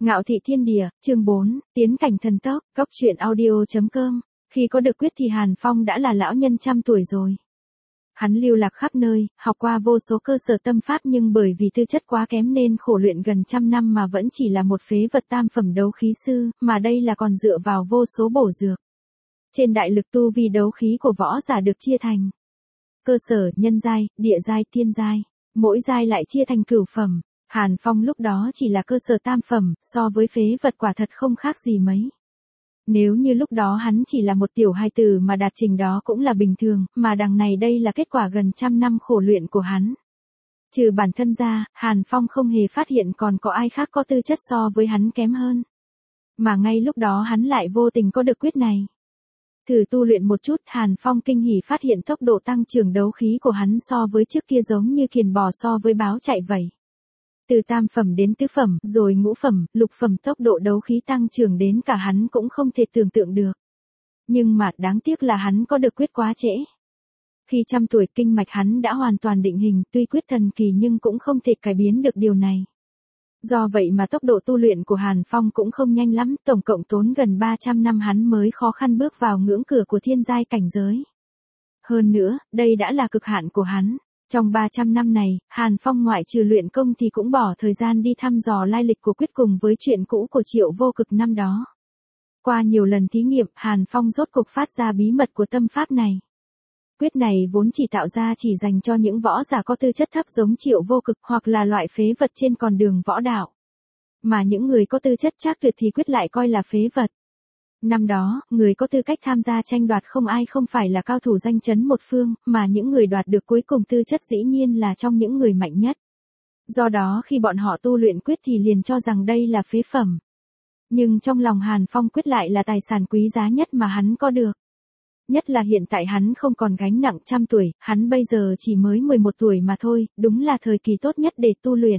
Ngạo thị thiên địa, chương 4, tiến cảnh thần tốc, cốc truyện audio.com. Khi có được quyết thì Hàn Phong đã là lão nhân trăm tuổi rồi. Hắn lưu lạc khắp nơi, học qua vô số cơ sở tâm pháp nhưng bởi vì tư chất quá kém nên khổ luyện gần trăm năm mà vẫn chỉ là một phế vật tam phẩm đấu khí sư, mà đây là còn dựa vào vô số bổ dược. Trên đại lực tu vi đấu khí của võ giả được chia thành cơ sở, nhân giai, địa giai, tiên giai. Mỗi giai lại chia thành cửu phẩm. Hàn Phong lúc đó chỉ là cơ sở tam phẩm, so với phế vật quả thật không khác gì mấy. Nếu như lúc đó hắn chỉ là một tiểu hài tử mà đạt trình đó cũng là bình thường, mà đằng này đây là kết quả gần trăm năm khổ luyện của hắn. Trừ bản thân ra, Hàn Phong không hề phát hiện còn có ai khác có tư chất so với hắn kém hơn. Mà ngay lúc đó hắn lại vô tình có được quyết này. Thử tu luyện một chút, Hàn Phong kinh hỉ phát hiện tốc độ tăng trưởng đấu khí của hắn so với trước kia giống như kiền bò so với báo chạy vậy. Từ tam phẩm đến tứ phẩm, rồi ngũ phẩm, lục phẩm tốc độ đấu khí tăng trưởng đến cả hắn cũng không thể tưởng tượng được. Nhưng mà đáng tiếc là hắn có được quyết quá trễ. Khi trăm tuổi kinh mạch hắn đã hoàn toàn định hình, tuy quyết thần kỳ nhưng cũng không thể cải biến được điều này. Do vậy mà tốc độ tu luyện của Hàn Phong cũng không nhanh lắm, tổng cộng tốn gần 300 năm hắn mới khó khăn bước vào ngưỡng cửa của thiên giai cảnh giới. Hơn nữa, đây đã là cực hạn của hắn. Trong 300 năm này, Hàn Phong ngoại trừ luyện công thì cũng bỏ thời gian đi thăm dò lai lịch của quyết cùng với chuyện cũ của Triệu Vô Cực năm đó. Qua nhiều lần thí nghiệm, Hàn Phong rốt cục phát ra bí mật của tâm pháp này. Quyết này vốn chỉ tạo ra chỉ dành cho những võ giả có tư chất thấp giống Triệu Vô Cực hoặc là loại phế vật trên con đường võ đạo. Mà những người có tư chất trác tuyệt thì quyết lại coi là phế vật. Năm đó, người có tư cách tham gia tranh đoạt không ai không phải là cao thủ danh chấn một phương, mà những người đoạt được cuối cùng tư chất dĩ nhiên là trong những người mạnh nhất. Do đó khi bọn họ tu luyện quyết thì liền cho rằng đây là phế phẩm. Nhưng trong lòng Hàn Phong quyết lại là tài sản quý giá nhất mà hắn có được. Nhất là hiện tại hắn không còn gánh nặng trăm tuổi, hắn bây giờ chỉ mới 11 tuổi mà thôi, đúng là thời kỳ tốt nhất để tu luyện.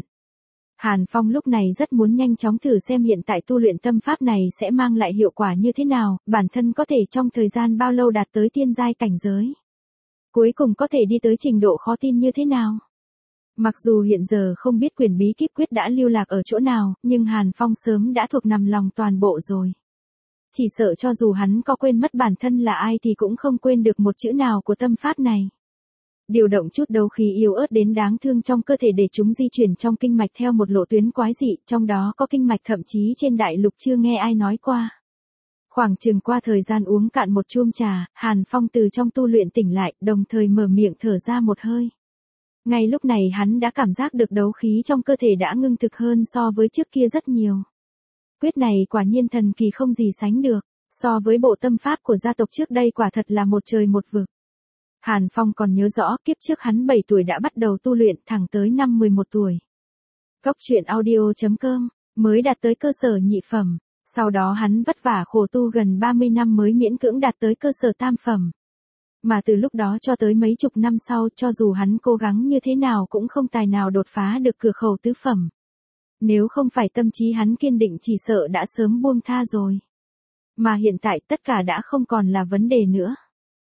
Hàn Phong lúc này rất muốn nhanh chóng thử xem hiện tại tu luyện tâm pháp này sẽ mang lại hiệu quả như thế nào, bản thân có thể trong thời gian bao lâu đạt tới tiên giai cảnh giới. Cuối cùng có thể đi tới trình độ khó tin như thế nào. Mặc dù hiện giờ không biết quyền bí kíp quyết đã lưu lạc ở chỗ nào, nhưng Hàn Phong sớm đã thuộc nằm lòng toàn bộ rồi. Chỉ sợ cho dù hắn có quên mất bản thân là ai thì cũng không quên được một chữ nào của tâm pháp này. Điều động chút đấu khí yếu ớt đến đáng thương trong cơ thể để chúng di chuyển trong kinh mạch theo một lộ tuyến quái dị, trong đó có kinh mạch thậm chí trên đại lục chưa nghe ai nói qua. Khoảng chừng qua thời gian uống cạn một chuông trà, Hàn Phong từ trong tu luyện tỉnh lại, đồng thời mở miệng thở ra một hơi. Ngay lúc này hắn đã cảm giác được đấu khí trong cơ thể đã ngưng thực hơn so với trước kia rất nhiều. Quyết này quả nhiên thần kỳ không gì sánh được, so với bộ tâm pháp của gia tộc trước đây quả thật là một trời một vực. Hàn Phong còn nhớ rõ kiếp trước hắn 7 tuổi đã bắt đầu tu luyện thẳng tới năm 11 tuổi. Cốc truyện audio.com mới đạt tới cơ sở nhị phẩm, sau đó hắn vất vả khổ tu gần 30 năm mới miễn cưỡng đạt tới cơ sở tam phẩm. Mà từ lúc đó cho tới mấy chục năm sau cho dù hắn cố gắng như thế nào cũng không tài nào đột phá được cửa khẩu tứ phẩm. Nếu không phải tâm trí hắn kiên định chỉ sợ đã sớm buông tha rồi. Mà hiện tại tất cả đã không còn là vấn đề nữa.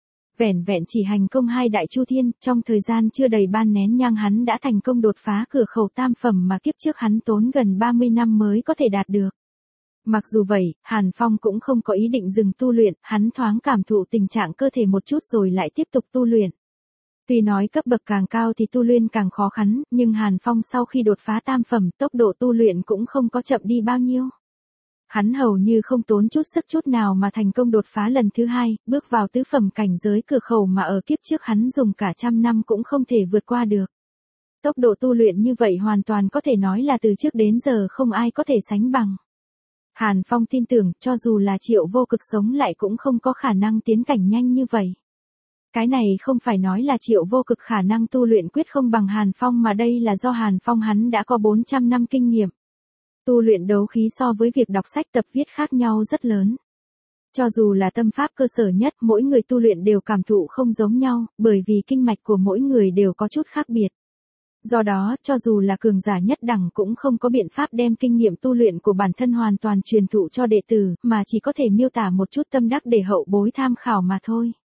Vẻn vẹn chỉ hành công 2 đại chu thiên, trong thời gian chưa đầy ban nén nhang hắn đã thành công đột phá cửa khẩu tam phẩm mà kiếp trước hắn tốn gần 30 năm mới có thể đạt được. Mặc dù vậy, Hàn Phong cũng không có ý định dừng tu luyện, hắn thoáng cảm thụ tình trạng cơ thể một chút rồi lại tiếp tục tu luyện. Tuy nói cấp bậc càng cao thì tu luyện càng khó khăn, nhưng Hàn Phong sau khi đột phá tam phẩm, tốc độ tu luyện cũng không có chậm đi bao nhiêu. Hắn hầu như không tốn chút sức chút nào mà thành công đột phá lần thứ 2, bước vào tứ phẩm cảnh giới cửa khẩu mà ở kiếp trước hắn dùng cả trăm năm cũng không thể vượt qua được. Tốc độ tu luyện như vậy hoàn toàn có thể nói là từ trước đến giờ không ai có thể sánh bằng. Hàn Phong tin tưởng cho dù là Triệu Vô Cực sống lại cũng không có khả năng tiến cảnh nhanh như vậy. Cái này không phải nói là Triệu Vô Cực khả năng tu luyện quyết không bằng Hàn Phong mà đây là do Hàn Phong hắn đã có 400 năm kinh nghiệm. Tu luyện đấu khí so với việc đọc sách tập viết khác nhau rất lớn. Cho dù là tâm pháp cơ sở nhất, mỗi người tu luyện đều cảm thụ không giống nhau, bởi vì kinh mạch của mỗi người đều có chút khác biệt. Do đó, cho dù là cường giả nhất đẳng cũng không có biện pháp đem kinh nghiệm tu luyện của bản thân hoàn toàn truyền thụ cho đệ tử, mà chỉ có thể miêu tả một chút tâm đắc để hậu bối tham khảo mà thôi.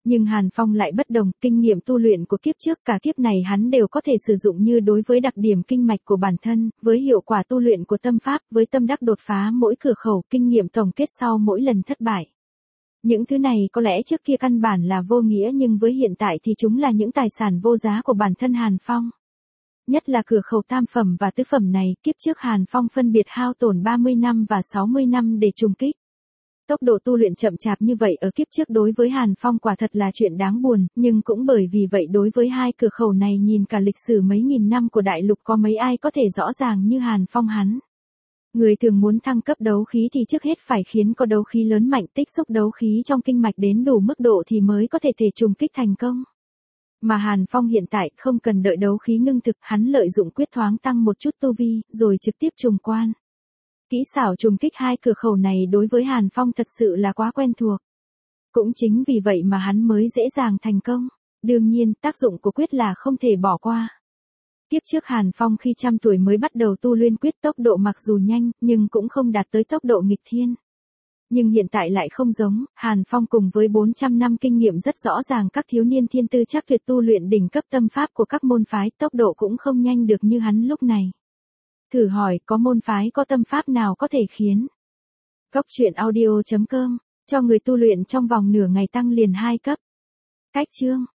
Nhưng Hàn Phong lại bất đồng, kinh nghiệm tu luyện của kiếp trước cả kiếp này hắn đều có thể sử dụng như đối với đặc điểm kinh mạch của bản thân, với hiệu quả tu luyện của tâm pháp, với tâm đắc đột phá mỗi cửa khẩu, kinh nghiệm tổng kết sau mỗi lần thất bại. Những thứ này có lẽ trước kia căn bản là vô nghĩa nhưng với hiện tại thì chúng là những tài sản vô giá của bản thân Hàn Phong. Nhất là cửa khẩu tam phẩm và tứ phẩm này, kiếp trước Hàn Phong phân biệt hao tổn 30 năm và 60 năm để trùng kích. Tốc độ tu luyện chậm chạp như vậy ở kiếp trước đối với Hàn Phong quả thật là chuyện đáng buồn, nhưng cũng bởi vì vậy đối với hai cửa khẩu này nhìn cả lịch sử mấy nghìn năm của đại lục có mấy ai có thể rõ ràng như Hàn Phong hắn. Người thường muốn thăng cấp đấu khí thì trước hết phải khiến có đấu khí lớn mạnh, tích xúc đấu khí trong kinh mạch đến đủ mức độ thì mới có thể trùng kích thành công. Mà Hàn Phong hiện tại không cần đợi đấu khí ngưng thực, hắn lợi dụng quyết thoáng tăng một chút tu vi, rồi trực tiếp trùng quan. Kỹ xảo trùng kích hai cửa khẩu này đối với Hàn Phong thật sự là quá quen thuộc. Cũng chính vì vậy mà hắn mới dễ dàng thành công. Đương nhiên, tác dụng của quyết là không thể bỏ qua. Kiếp trước Hàn Phong khi trăm tuổi mới bắt đầu tu luyện quyết, tốc độ mặc dù nhanh, nhưng cũng không đạt tới tốc độ nghịch thiên. Nhưng hiện tại lại không giống, Hàn Phong cùng với 400 năm kinh nghiệm rất rõ ràng các thiếu niên thiên tư chắc tuyệt tu luyện đỉnh cấp tâm pháp của các môn phái, tốc độ cũng không nhanh được như hắn lúc này. Thử hỏi, có môn phái có tâm pháp nào có thể khiến Cốc truyện audio.com cho người tu luyện trong vòng nửa ngày tăng liền 2 cấp. Cách chương